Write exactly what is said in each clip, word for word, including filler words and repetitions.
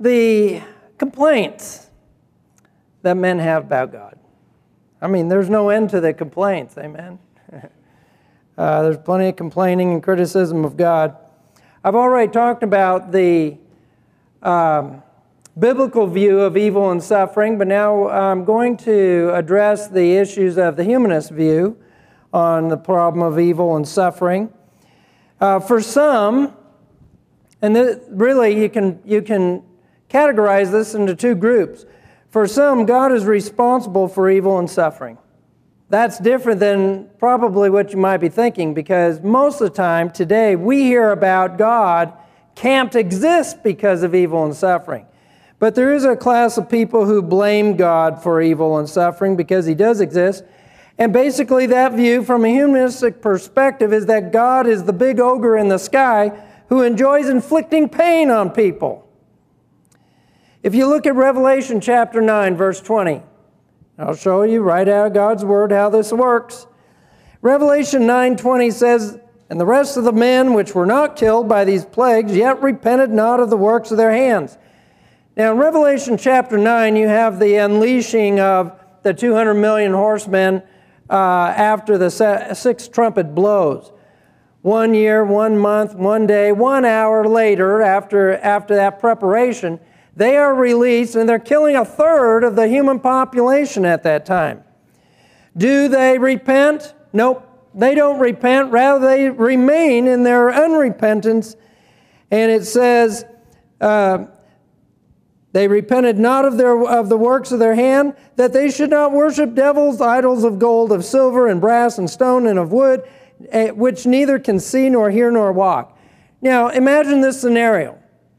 the complaints that men have about God. I mean, there's no end to the complaints, amen? uh, there's plenty of complaining and criticism of God. I've already talked about the um, biblical view of evil and suffering, but now I'm going to address the issues of the humanist view on the problem of evil and suffering. Uh, for some, and th- really you can, you can categorize this into two groups. For some, God is responsible for evil and suffering. That's different than probably what you might be thinking, because most of the time today we hear about God can't exist because of evil and suffering. But there is a class of people who blame God for evil and suffering because He does exist. And basically that view from a humanistic perspective is that God is the big ogre in the sky who enjoys inflicting pain on people. If you look at Revelation chapter nine, verse twenty, I'll show you right out of God's Word how this works. Revelation nine twenty says, "And the rest of the men which were not killed by these plagues yet repented not of the works of their hands." Now in Revelation chapter nine, you have the unleashing of the two hundred million horsemen uh, after the sixth trumpet blows. One year, one month, one day, one hour later, after, after that preparation, they are released, and they're killing a third of the human population at that time. Do they repent? Nope. They don't repent. Rather, they remain in their unrepentance. And it says, uh, they repented not of, their, of the works of their hand, that they should not worship devils, idols of gold, of silver, and brass, and stone, and of wood, which neither can see, nor hear, nor walk. Now, imagine this scenario.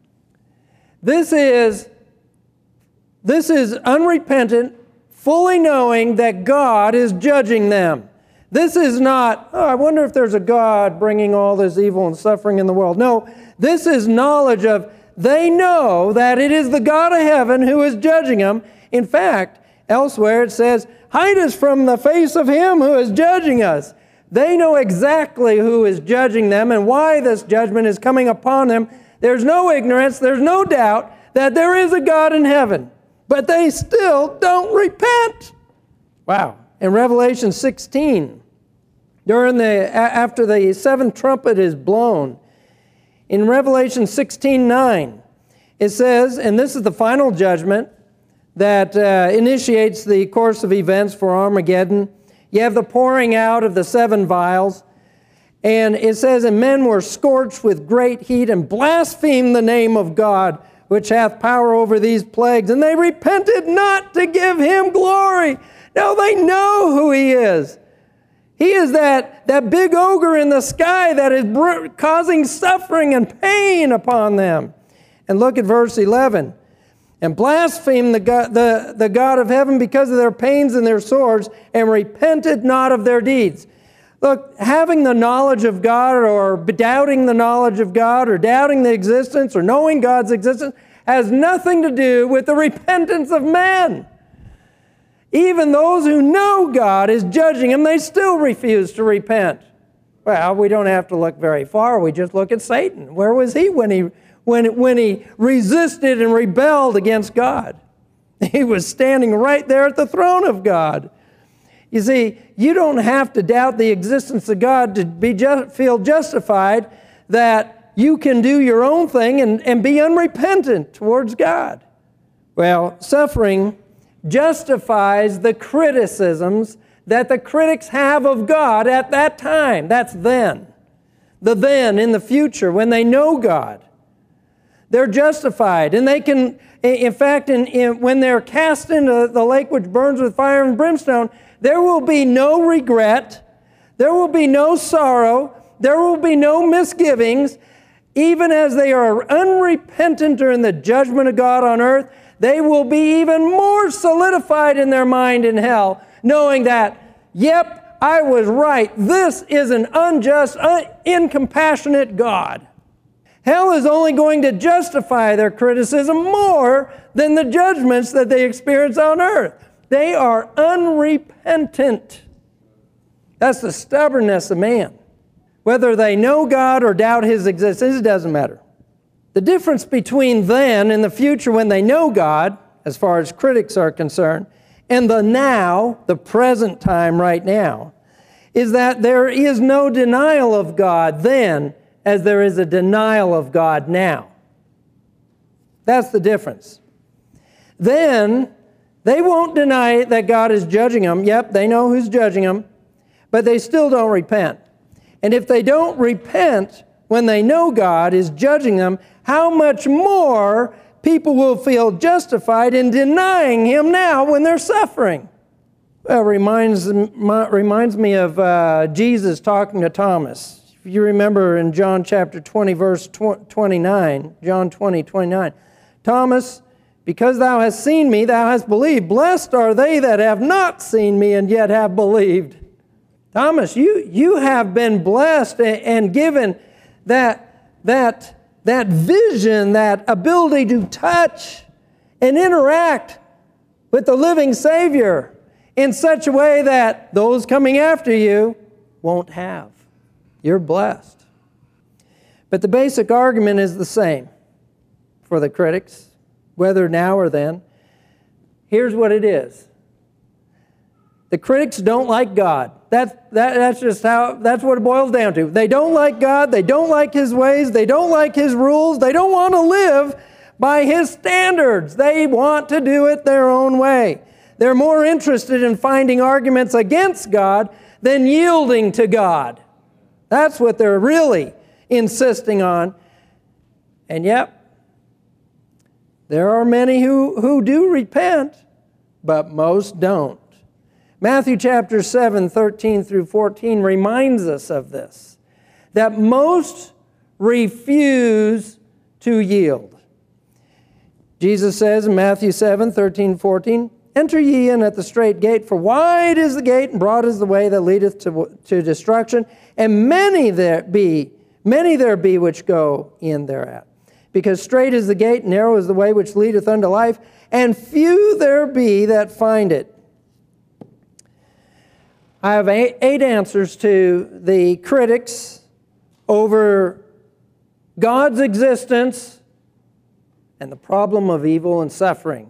This is, this is unrepentant, fully knowing that God is judging them. This is not, oh, I wonder if there's a God bringing all this evil and suffering in the world. No, this is knowledge of, they know that it is the God of heaven who is judging them. In fact, elsewhere it says, hide us from the face of Him who is judging us. They know exactly who is judging them and why this judgment is coming upon them. There's no ignorance, there's no doubt that there is a God in heaven, but they still don't repent. Wow. In Revelation sixteen, during the, after the seventh trumpet is blown, in Revelation sixteen nine, it says, and this is the final judgment that uh, initiates the course of events for Armageddon. You have the pouring out of the seven vials. And it says, and men were scorched with great heat and blasphemed the name of God, which hath power over these plagues. And they repented not to give Him glory. Now they know who He is. He is that, that big ogre in the sky that is br- causing suffering and pain upon them. And look at verse eleven. And blasphemed the God, the, the God of heaven because of their pains and their sores, and repented not of their deeds. Look, having the knowledge of God or doubting the knowledge of God or doubting the existence or knowing God's existence has nothing to do with the repentance of men. Even those who know God is judging them, they still refuse to repent. Well, we don't have to look very far. We just look at Satan. Where was he when he, when, when he resisted and rebelled against God? He was standing right there at the throne of God. You see, you don't have to doubt the existence of God to be just, feel justified that you can do your own thing and, and be unrepentant towards God. Well, suffering justifies the criticisms that the critics have of God at that time. That's then. The then in the future when they know God. They're justified, and they can, in fact, in, in, when they're cast into the lake which burns with fire and brimstone, there will be no regret, there will be no sorrow, there will be no misgivings. Even as they are unrepentant during the judgment of God on earth, they will be even more solidified in their mind in hell, knowing that, yep, I was right. This is an unjust, un- incompassionate God. Hell is only going to justify their criticism more than the judgments that they experience on earth. They are unrepentant. That's the stubbornness of man. Whether they know God or doubt His existence, it doesn't matter. The difference between then and the future when they know God, as far as critics are concerned, and the now, the present time right now, is that there is no denial of God then as there is a denial of God now. That's the difference. Then, they won't deny that God is judging them. Yep, they know who's judging them, but they still don't repent. And if they don't repent when they know God is judging them, how much more people will feel justified in denying Him now when they're suffering? Well, it reminds, reminds me of uh, Jesus talking to Thomas. If you remember in John chapter twenty, verse twenty-nine, John twenty, twenty-nine, Thomas, because thou hast seen me, thou hast believed. Blessed are they that have not seen me and yet have believed. Thomas, you, you have been blessed and given that, that, that vision, that ability to touch and interact with the living Savior in such a way that those coming after you won't have. You're blessed. But the basic argument is the same for the critics, whether now or then. Here's what it is. The critics don't like God. That's, that, that's just how, that's what it boils down to. They don't like God. They don't like His ways. They don't like His rules. They don't want to live by His standards. They want to do it their own way. They're more interested in finding arguments against God than yielding to God. That's what they're really insisting on. And yet, there are many who, who do repent, but most don't. Matthew chapter seven, thirteen through fourteen reminds us of this, that most refuse to yield. Jesus says in Matthew seven, thirteen, fourteen, enter ye in at the strait gate, for wide is the gate and broad is the way that leadeth to, to destruction, and many there be, many there be which go in thereat. Because strait is the gate, narrow is the way which leadeth unto life, and few there be that find it. I have eight, eight answers to the critics over God's existence and the problem of evil and suffering.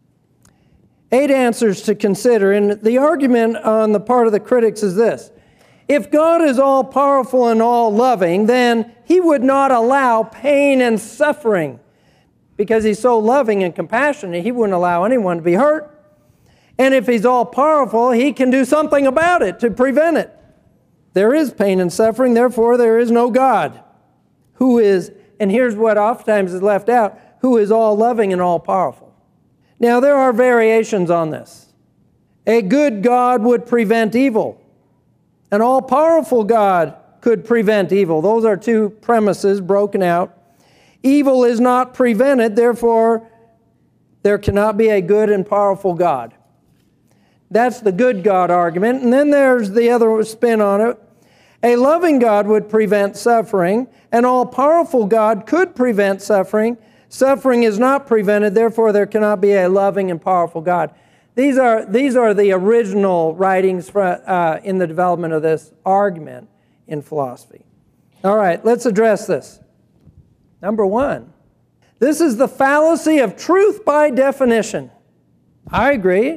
Eight answers to consider, and the argument on the part of the critics is this. If God is all-powerful and all-loving, then He would not allow pain and suffering. Because He's so loving and compassionate, He wouldn't allow anyone to be hurt. And if He's all-powerful, He can do something about it to prevent it. There is pain and suffering, therefore there is no God. Who is, and here's what oftentimes is left out, who is all-loving and all-powerful. Now there are variations on this. A good God would prevent evil. An all-powerful God could prevent evil. Those are two premises broken out. Evil is not prevented, therefore there cannot be a good and powerful God. That's the good God argument. And then there's the other spin on it. A loving God would prevent suffering. An all-powerful God could prevent suffering. Suffering is not prevented, therefore there cannot be a loving and powerful God. These are, these are the original writings for, uh, in the development of this argument in philosophy. All right, let's address this. Number one, this is the fallacy of truth by definition. I agree.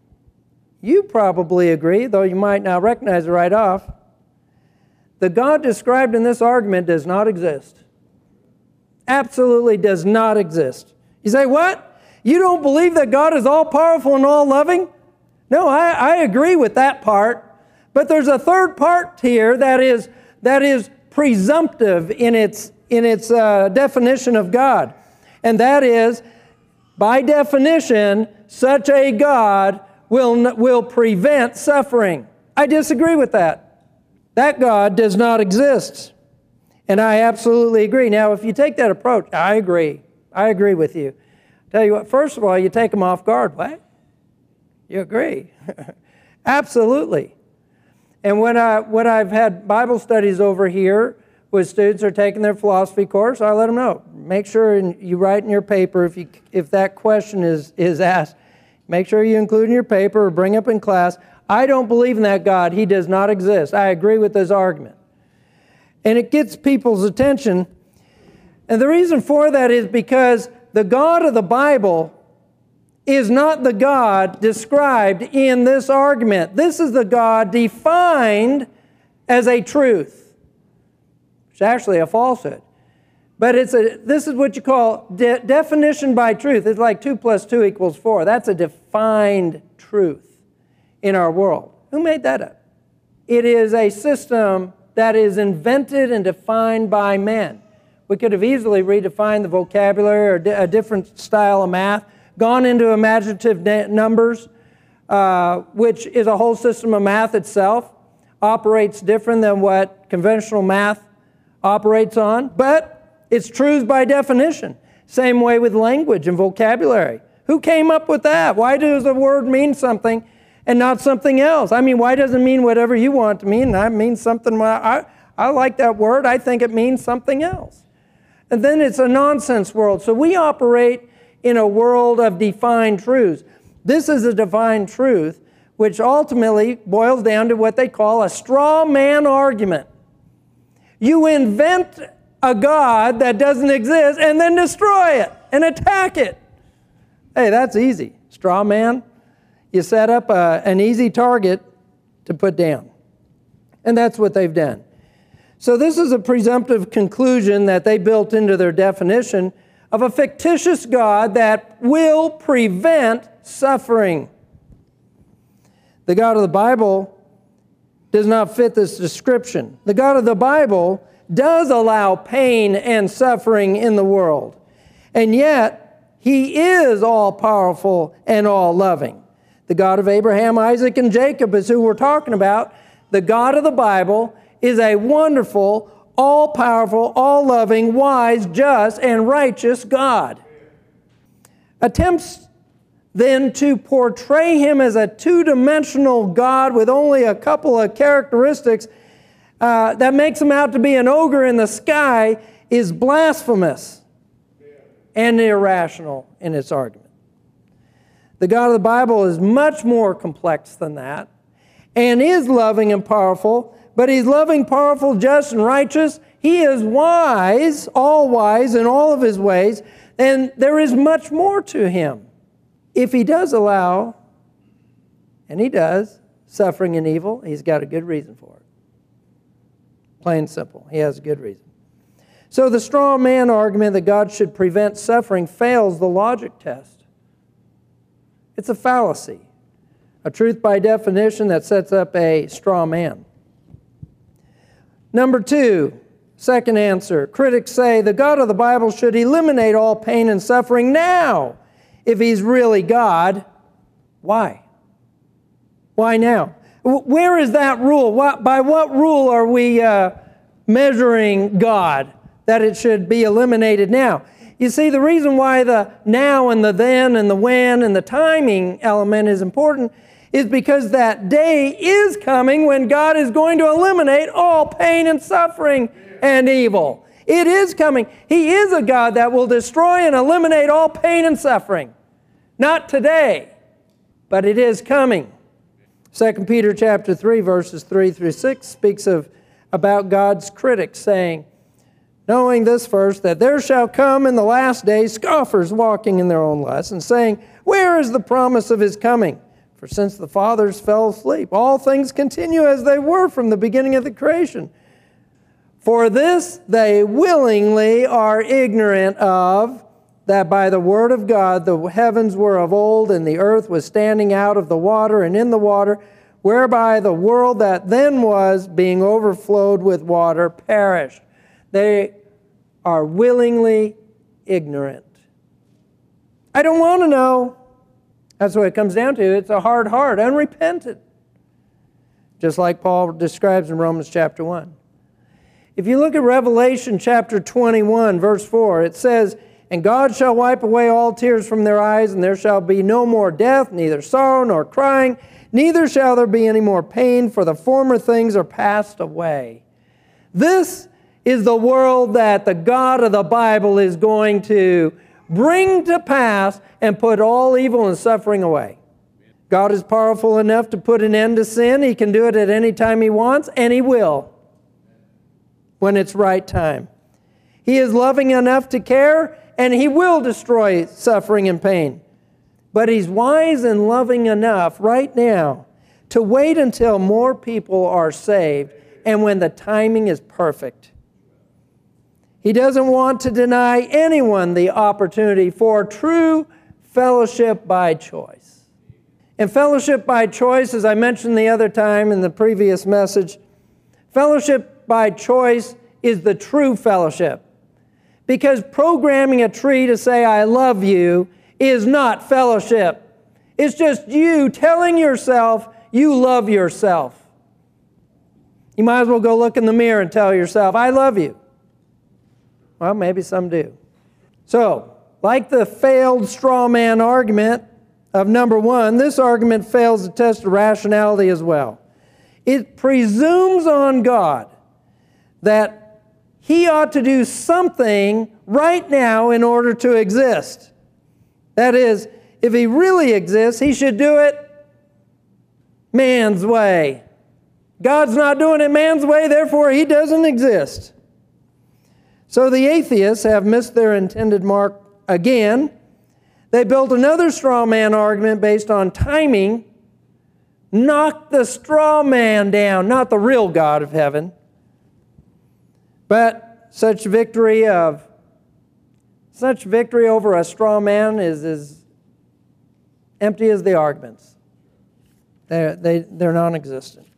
You probably agree, though you might not recognize it right off. The God described in this argument does not exist. Absolutely does not exist. You say, what? You don't believe that God is all-powerful and all-loving? No, I, I agree with that part. But there's a third part here that is, that is presumptive in its, in its uh, definition of God. And that is, by definition, such a God will, will prevent suffering. I disagree with that. That God does not exist. And I absolutely agree. Now, if you take that approach, I agree. I agree with you. Tell you what, first of all, you take them off guard. What? You agree? Absolutely. And when, I, when I've had Bible studies over here with students who are taking their philosophy course, I let them know. Make sure you write in your paper if, you, if that question is, is asked. Make sure you include in your paper or bring up in class. I don't believe in that God. He does not exist. I agree with this argument. And it gets people's attention. And the reason for that is because the God of the Bible is not the God described in this argument. This is the God defined as a truth. It's actually a falsehood. But it's a, this is what you call de- definition by truth. It's like two plus two equals four. That's a defined truth in our world. Who made that up? It is a system that is invented and defined by men. We could have easily redefined the vocabulary or a different style of math, gone into imaginative numbers, uh, which is a whole system of math itself, operates different than what conventional math operates on, but it's truths by definition. Same way with language and vocabulary. Who came up with that? Why does a word mean something and not something else? I mean, why does it mean whatever you want it to mean? And I mean something, I, I like that word, I think it means something else. And then it's a nonsense world. So we operate in a world of defined truths. This is a defined truth, which ultimately boils down to what they call a straw man argument. You invent a God that doesn't exist and then destroy it and attack it. Hey, that's easy. Straw man, you set up a, an easy target to put down. And that's what they've done. So this is a presumptive conclusion that they built into their definition of a fictitious God that will prevent suffering. The God of the Bible does not fit this description. The God of the Bible does allow pain and suffering in the world. And yet, He is all-powerful and all-loving. The God of Abraham, Isaac, and Jacob is who we're talking about. The God of the Bible is a wonderful, all-powerful, all-loving, wise, just, and righteous God. Attempts then to portray Him as a two-dimensional God with only a couple of characteristics uh, that makes Him out to be an ogre in the sky is blasphemous and irrational in its argument. The God of the Bible is much more complex than that and is loving and powerful, but He's loving, powerful, just, and righteous. He is wise, all wise in all of His ways, and there is much more to Him. If He does allow, and He does, suffering and evil, He's got a good reason for it. Plain and simple. He has a good reason. So the straw man argument that God should prevent suffering fails the logic test. It's a fallacy, a truth by definition that sets up a straw man. Number two, second answer. Critics say the God of the Bible should eliminate all pain and suffering now if He's really God. Why? Why now? Where is that rule? What, by what rule are we uh, measuring God that it should be eliminated now? You see, the reason why the now and the then and the when and the timing element is important is because that day is coming when God is going to eliminate all pain and suffering and evil. It is coming. He is a God that will destroy and eliminate all pain and suffering. Not today, but it is coming. Second Peter chapter three, verses three through six speaks of about God's critics saying, knowing this first, that there shall come in the last days scoffers walking in their own lusts and saying, where is the promise of His coming? For since the fathers fell asleep, all things continue as they were from the beginning of the creation. For this they willingly are ignorant of, that by the word of God the heavens were of old, and the earth was standing out of the water and in the water, whereby the world that then was, being overflowed with water, perished. They are willingly ignorant. I don't want to know. That's what it comes down to. It's a hard heart, unrepentant. Just like Paul describes in Romans chapter one. If you look at Revelation chapter twenty-one, verse four, it says, and God shall wipe away all tears from their eyes, and there shall be no more death, neither sorrow nor crying, neither shall there be any more pain, for the former things are passed away. This is the world that the God of the Bible is going to bring to pass and put all evil and suffering away. God is powerful enough to put an end to sin. He can do it at any time He wants, and He will when it's right time. He is loving enough to care, and He will destroy suffering and pain. But He's wise and loving enough right now to wait until more people are saved and when the timing is perfect. He doesn't want to deny anyone the opportunity for true fellowship by choice. And fellowship by choice, as I mentioned the other time in the previous message, fellowship by choice is the true fellowship. Because programming a tree to say, I love you, is not fellowship. It's just you telling yourself you love yourself. You might as well go look in the mirror and tell yourself, I love you. Well, maybe some do. So, like the failed straw man argument of number one, this argument fails to test rationality as well. It presumes on God that He ought to do something right now in order to exist. That is, if He really exists, He should do it man's way. God's not doing it man's way, therefore He doesn't exist. So the atheists have missed their intended mark again. They built another straw man argument based on timing, knocked the straw man down, not the real God of heaven. But such victory of such victory over a straw man is as empty as the arguments. They're, they, they're non-existent.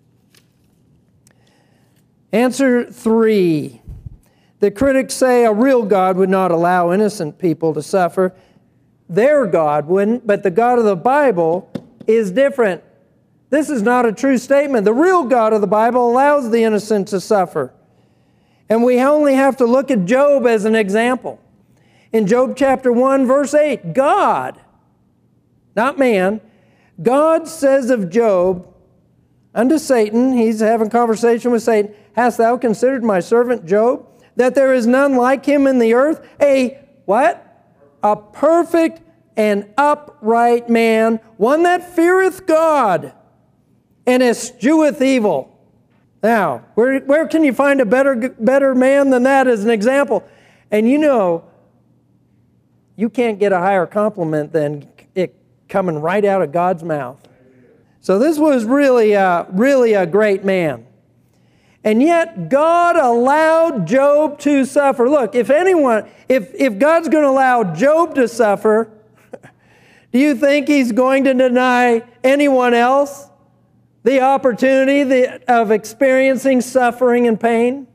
Answer three. The critics say a real God would not allow innocent people to suffer. Their God wouldn't, but the God of the Bible is different. This is not a true statement. The real God of the Bible allows the innocent to suffer. And we only have to look at Job as an example. In Job chapter one, verse eight, God, not man, God says of Job unto Satan, he's having conversation with Satan, hast thou considered my servant Job, that there is none like him in the earth? A what? A perfect and upright man, one that feareth God and escheweth evil. Now, where, where can you find a better, better man than that as an example? And you know, you can't get a higher compliment than it coming right out of God's mouth. So this was really a, really a great man. And yet God allowed Job to suffer. Look, if anyone, if, if God's going to allow Job to suffer, do you think He's going to deny anyone else the opportunity the, of experiencing suffering and pain?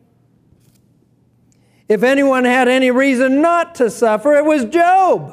If anyone had any reason not to suffer, it was Job.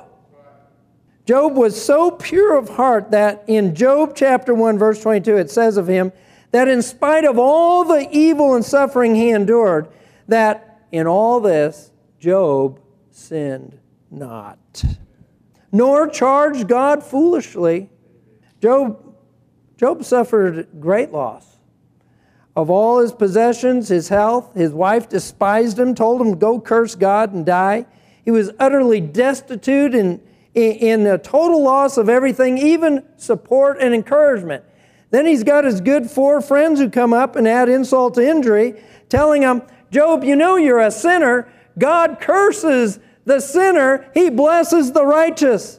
Job was so pure of heart that in Job chapter one, verse twenty-two, it says of him that in spite of all the evil and suffering he endured, that in all this, Job sinned not, nor charged God foolishly. Job, Job suffered great loss. Of all his possessions, his health, his wife despised him, told him to go curse God and die. He was utterly destitute in, in, in a total loss of everything, even support and encouragement. Then he's got his good four friends who come up and add insult to injury, telling him, Job, you know you're a sinner. God curses the sinner. He blesses the righteous.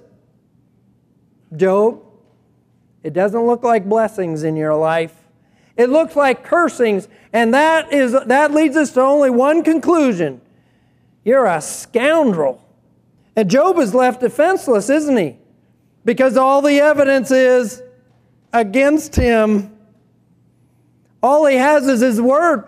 Job, it doesn't look like blessings in your life. It looks like cursings, and that is that leads us to only one conclusion. You're a scoundrel. And Job is left defenseless, isn't he? Because all the evidence is against him. All he has is his word.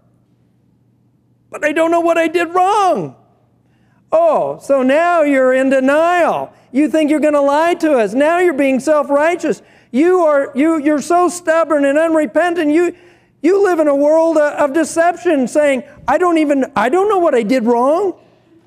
But I don't know what I did wrong. Oh, so now you're in denial. You think you're going to lie to us. Now you're being self-righteous. You are, you, you're so stubborn and unrepentant. You, you live in a world of deception saying, I don't even, I don't know what I did wrong.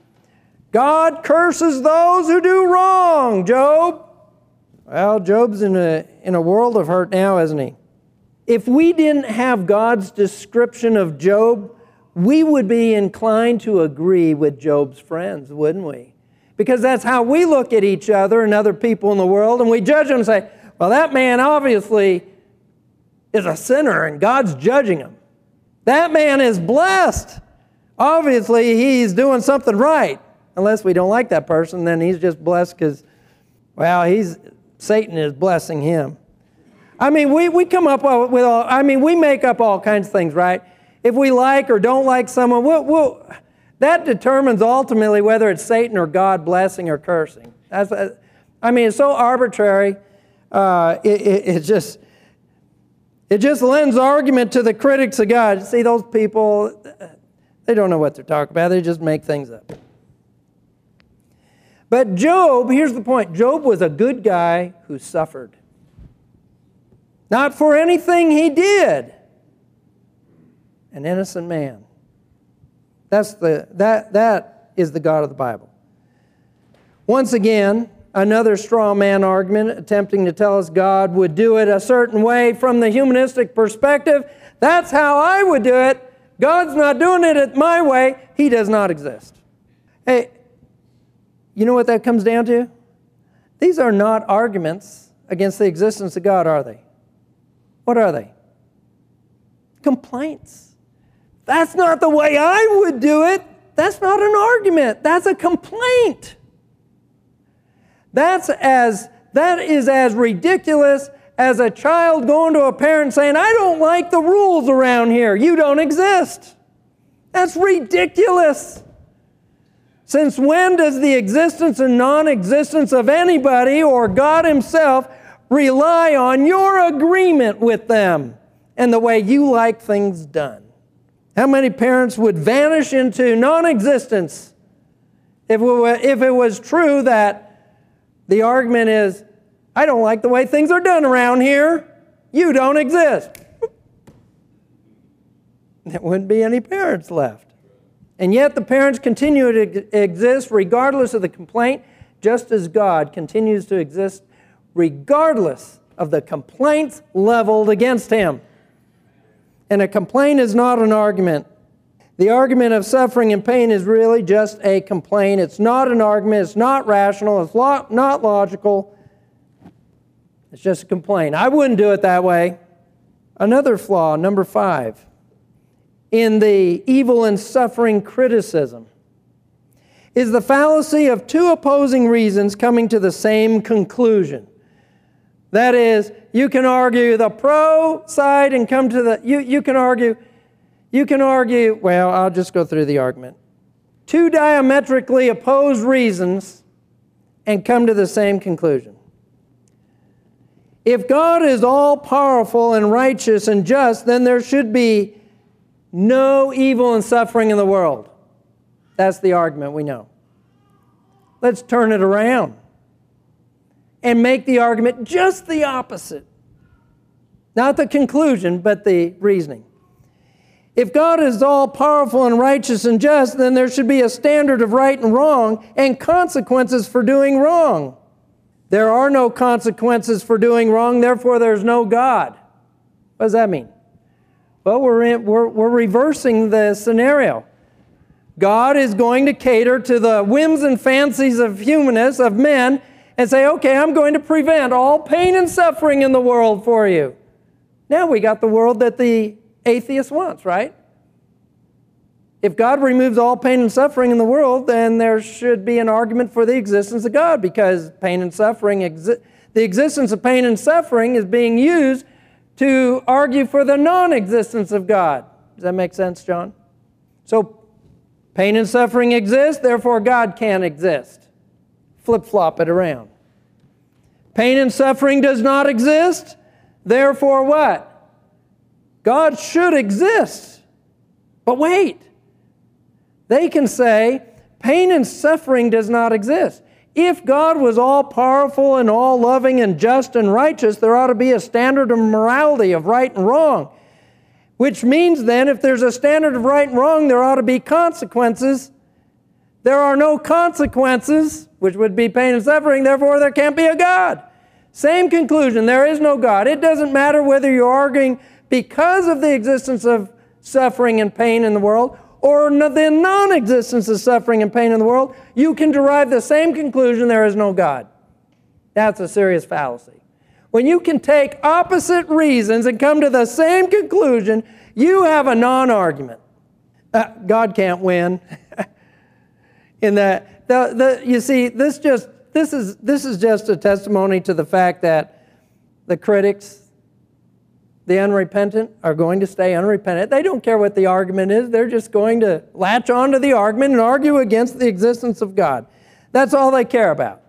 God curses those who do wrong, Job. Well, Job's in a, in a world of hurt now, isn't he? If we didn't have God's description of Job, we would be inclined to agree with Job's friends, wouldn't we? Because that's how we look at each other and other people in the world, and we judge them and say, well, that man obviously is a sinner and God's judging him. That man is blessed. Obviously, he's doing something right. Unless we don't like that person, then he's just blessed because, well, he's Satan is blessing him. I mean, we, we come up with all, I mean, we make up all kinds of things, right? If we like or don't like someone, we'll, we'll, that determines ultimately whether it's Satan or God blessing or cursing. That's, I mean, it's so arbitrary. Uh, it, it, it just it just lends argument to the critics of God. See, those people, they don't know what they're talking about. They just make things up. But Job, here's the point. Job was a good guy who suffered. Not for anything he did. An innocent man. That's the, that, that is the God of the Bible. Once again, another straw man argument attempting to tell us God would do it a certain way from the humanistic perspective. That's how I would do it. God's not doing it my way. He does not exist. Hey, you know what that comes down to? These are not arguments against the existence of God, are they? What are they? Complaints. That's not the way I would do it. That's not an argument. That's a complaint. That's as, that is as ridiculous as a child going to a parent saying, I don't like the rules around here. You don't exist. That's ridiculous. Since when does the existence and non-existence of anybody or God Himself rely on your agreement with them and the way you like things done? How many parents would vanish into non-existence if it were, if it was true that the argument is, I don't like the way things are done around here. You don't exist. There wouldn't be any parents left. And yet the parents continue to exist regardless of the complaint, just as God continues to exist regardless of the complaints leveled against Him. And a complaint is not an argument. The argument of suffering and pain is really just a complaint. It's not an argument. It's not rational. It's lo- not logical. It's just a complaint. I wouldn't do it that way. Another flaw, number five, in the evil and suffering criticism is the fallacy of two opposing reasons coming to the same conclusion. That is, you can argue the pro side and come to the, you, you can argue, you can argue, well, I'll just go through the argument. Two diametrically opposed reasons and come to the same conclusion. If God is all-powerful and righteous and just, then there should be no evil and suffering in the world. That's the argument we know. Let's turn it around and make the argument just the opposite. Not the conclusion, but the reasoning. If God is all-powerful and righteous and just, then there should be a standard of right and wrong and consequences for doing wrong. There are no consequences for doing wrong, therefore there's no God. What does that mean? Well, we're, in, we're, we're reversing the scenario. God is going to cater to the whims and fancies of humanists, of men, and say, okay, I'm going to prevent all pain and suffering in the world for you. Now we got the world that the atheist wants, right? If God removes all pain and suffering in the world, then there should be an argument for the existence of God, because pain and suffering, exi- the existence of pain and suffering is being used to argue for the non-existence of God. Does that make sense, John? So pain and suffering exist, therefore God can't exist. Flip-flop it around. Pain and suffering does not exist, therefore what? God should exist. But wait. They can say, pain and suffering does not exist. If God was all-powerful and all-loving and just and righteous, there ought to be a standard of morality of right and wrong. Which means then, if there's a standard of right and wrong, there ought to be consequences. There are no consequences, which would be pain and suffering, therefore there can't be a God. Same conclusion, there is no God. It doesn't matter whether you're arguing because of the existence of suffering and pain in the world, or the non-existence of suffering and pain in the world, you can derive the same conclusion, there is no God. That's a serious fallacy. When you can take opposite reasons and come to the same conclusion, you have a non-argument. Uh, God can't win. In that, the, the, you see, this just this is this is just a testimony to the fact that the critics, the unrepentant, are going to stay unrepentant. They don't care what the argument is. They're just going to latch onto the argument and argue against the existence of God. That's all they care about.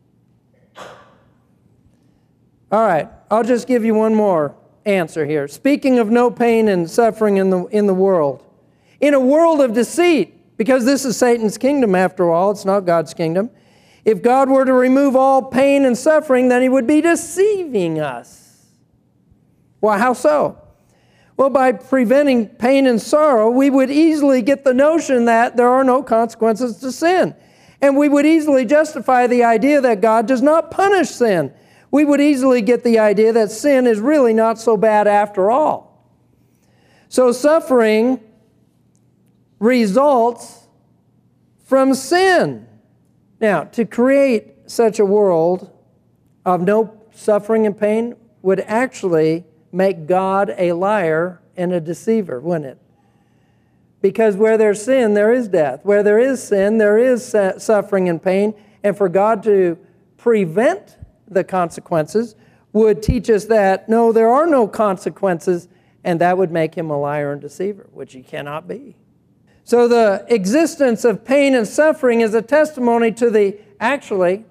All right, I'll just give you one more answer here. Speaking of no pain and suffering in the in the world, in a world of deceit, because this is Satan's kingdom after all, it's not God's kingdom. If God were to remove all pain and suffering, then He would be deceiving us. Well, how so? Well, by preventing pain and sorrow, we would easily get the notion that there are no consequences to sin. And we would easily justify the idea that God does not punish sin. We would easily get the idea that sin is really not so bad after all. So suffering results from sin. Now, to create such a world of no suffering and pain would actually make God a liar and a deceiver, wouldn't it? Because where there's sin, there is death. Where there is sin, there is suffering and pain. And for God to prevent the consequences would teach us that, no, there are no consequences, and that would make Him a liar and deceiver, which He cannot be. So the existence of pain and suffering is a testimony to the, actually,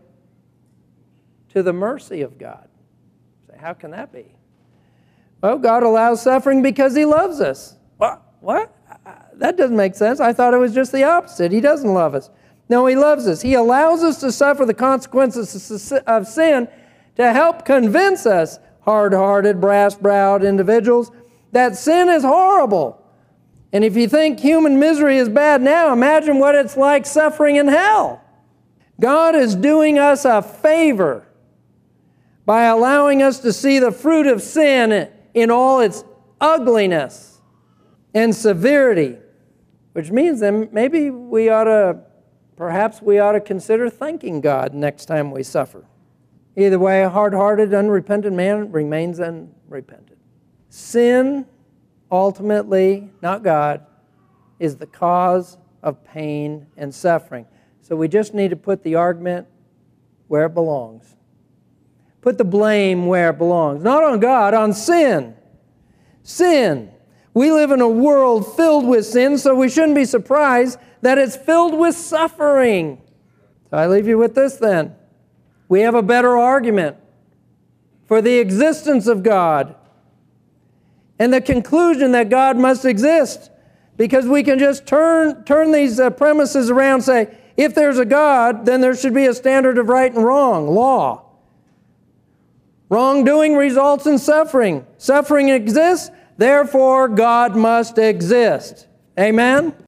to the mercy of God. So how can that be? Well, God allows suffering because He loves us. What? What? That doesn't make sense. I thought it was just the opposite. He doesn't love us. No, He loves us. He allows us to suffer the consequences of sin to help convince us, hard-hearted, brass-browed individuals, that sin is horrible. And if you think human misery is bad now, imagine what it's like suffering in hell. God is doing us a favor by allowing us to see the fruit of sin in all its ugliness and severity, which means then maybe we ought to, perhaps we ought to consider thanking God next time we suffer. Either way, a hard-hearted, unrepentant man remains unrepentant. Sin, ultimately, not God, is the cause of pain and suffering. So we just need to put the argument where it belongs. Put the blame where it belongs. Not on God, on sin. Sin. We live in a world filled with sin, so we shouldn't be surprised that it's filled with suffering. So I leave you with this then. We have a better argument for the existence of God and the conclusion that God must exist, because we can just turn, turn these uh, premises around and say, if there's a God, then there should be a standard of right and wrong, law. Wrongdoing results in suffering. Suffering exists, therefore God must exist. Amen?